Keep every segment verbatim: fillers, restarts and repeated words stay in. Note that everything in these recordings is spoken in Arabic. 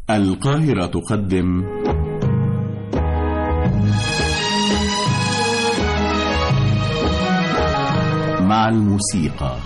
القاهرة تقدم مع الموسيقى.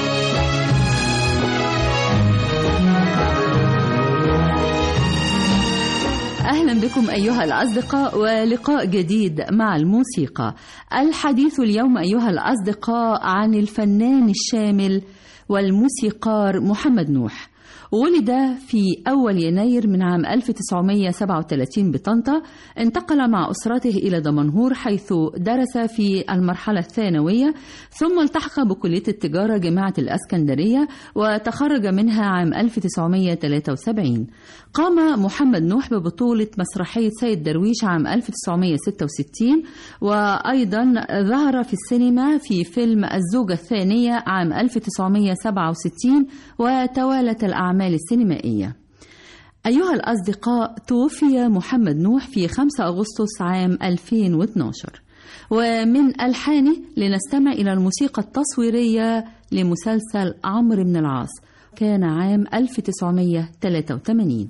أهلا بكم أيها الأصدقاء ولقاء جديد مع الموسيقى. الحديث اليوم أيها الأصدقاء عن الفنان الشامل والموسيقار محمد نوح. ولد في أول يناير من عام ألف وتسعمائة وسبعة وثلاثين بطنطا. انتقل مع أسرته إلى دمنهور حيث درس في المرحلة الثانوية، ثم التحق بكلية التجارة جامعة الإسكندرية وتخرج منها عام ألف وتسعمائة وثلاثة وسبعين. قام محمد نوح ببطولة مسرحية سيد درويش عام ألف وتسعمائة وستة وستين، وأيضا ظهر في السينما في فيلم الزوجة الثانية عام ألف وتسعمائة وسبعة وستين، وتوالت الأعمال السينمائية. أيها الأصدقاء، توفي محمد نوح في خمسة أغسطس عام ألفين واثني عشر. ومن ألحانه لنستمع إلى الموسيقى التصويرية لمسلسل عمرو بن العاص، كان عام ألف وتسعمائة وثلاثة وثمانين.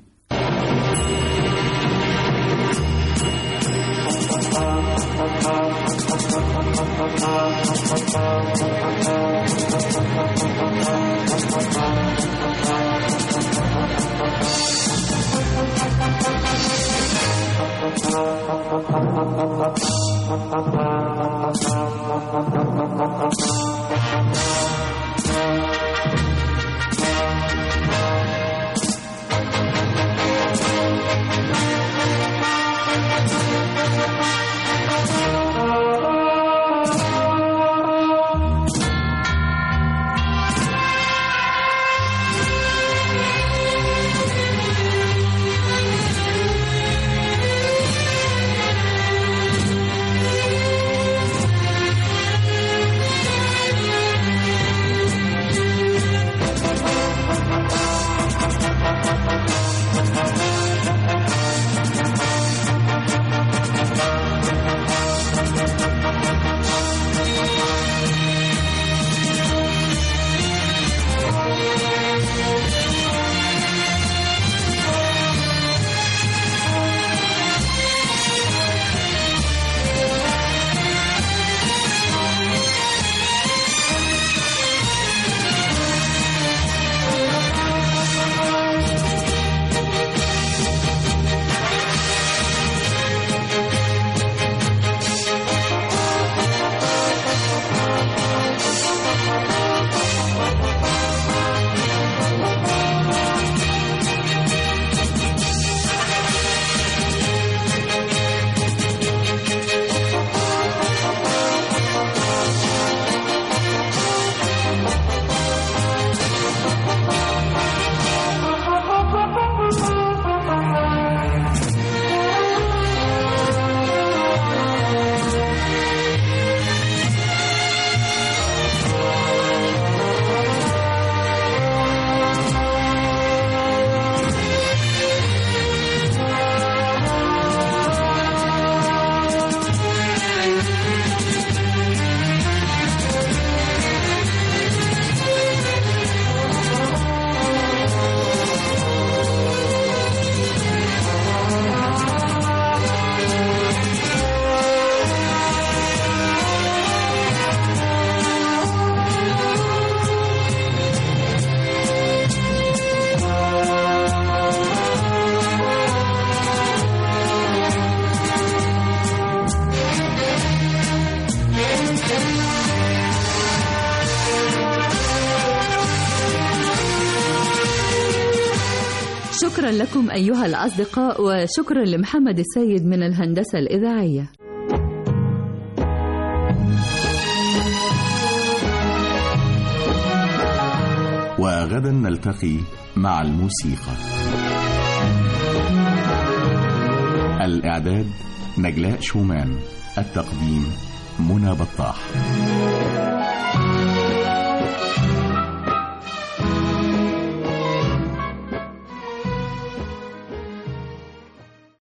شكرا لكم أيها الأصدقاء، وشكرا لمحمد السيد من الهندسة الإذاعية. وغدا نلتقي مع الموسيقى. الإعداد نجلاء شومان، التقديم منى بطاح.